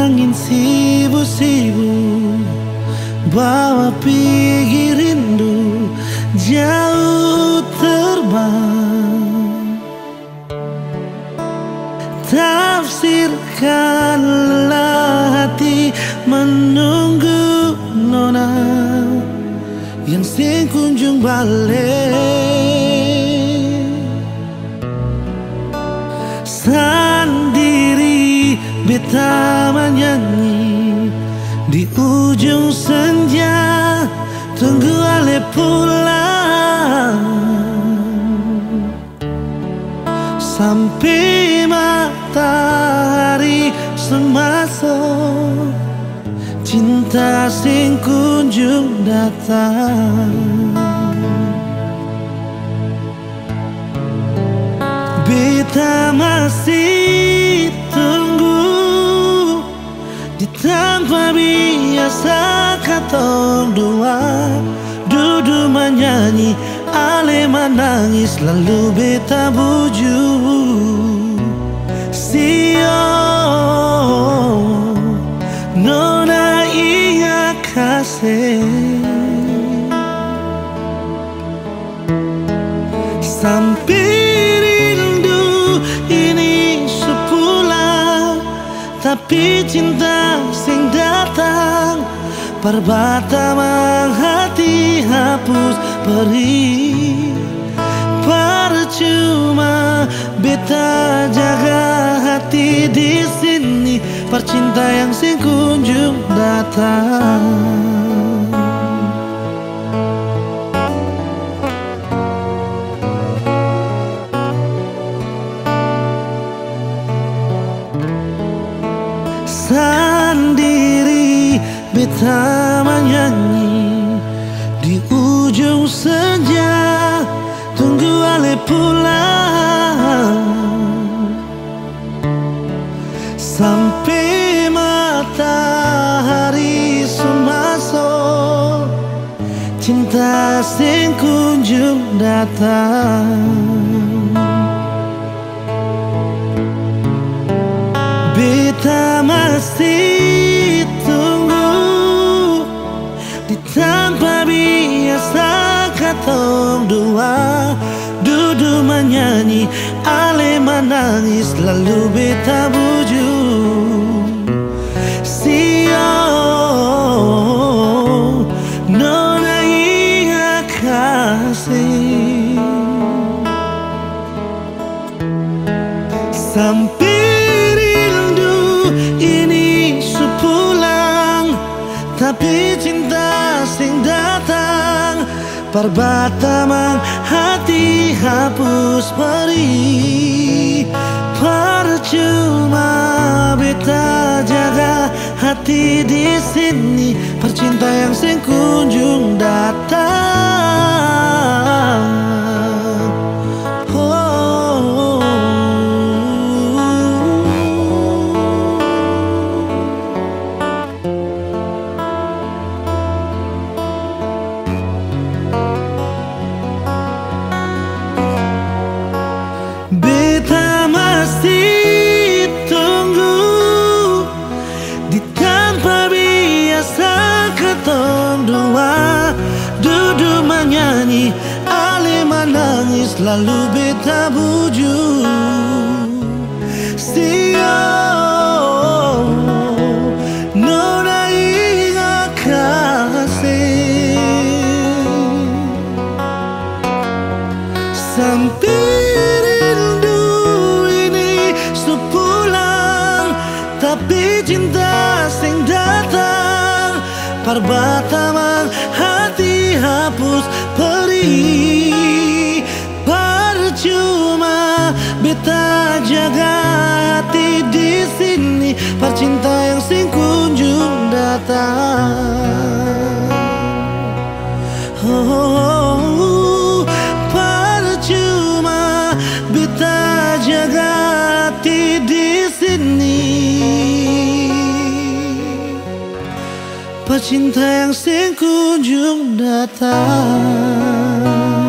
Angin sibuk-sibuk bawa pergi rindu jauh terbang. Tafsirkanlah hati menunggu nona yang sing kunjung balik. Sendiri beta menyanyi di ujung senja, tunggu ale pulang sampai matahari semasuk. Cinta sing kunjung datang, beta masih tunggu di tempat biasa katong dua duduk menyanyi, ale menangis lalu beta buju. Sio nona ingat kasih sampai rindu ini sepulang, tapi cinta sing datang perbata hati hapus perih. Percuma beta jaga hati di sini, percinta yang sing kunjung datang. Sendiri beta menyanyi di ujung senja, tunggu ale pulang sampai matahari semasuk. Cinta sing kunjung datang, beta masih tunggu di tempat biasa katong dua duduk menyanyi, ale menangis lalu beta buju. Sio nona ingat kasih sampai rindu ini sepulang, tapi cinta sing datang perbata hati hapus perih. Percuma beta jaga hati di sini, percinta yang sing kunjung datang. Beta masih tunggu di tempat biasa ketong dua duduk menyanyi, ale menangis lalu beta buju. Sio nona ingat kasih sampai sepulang, tapi cinta sing datang perbata hati hapus perih. Percuma beta jaga hati di sini, percinta yang sing kunjung datang. Percuma beta jaga hati di sini, pecinta yang sing kunjung datang.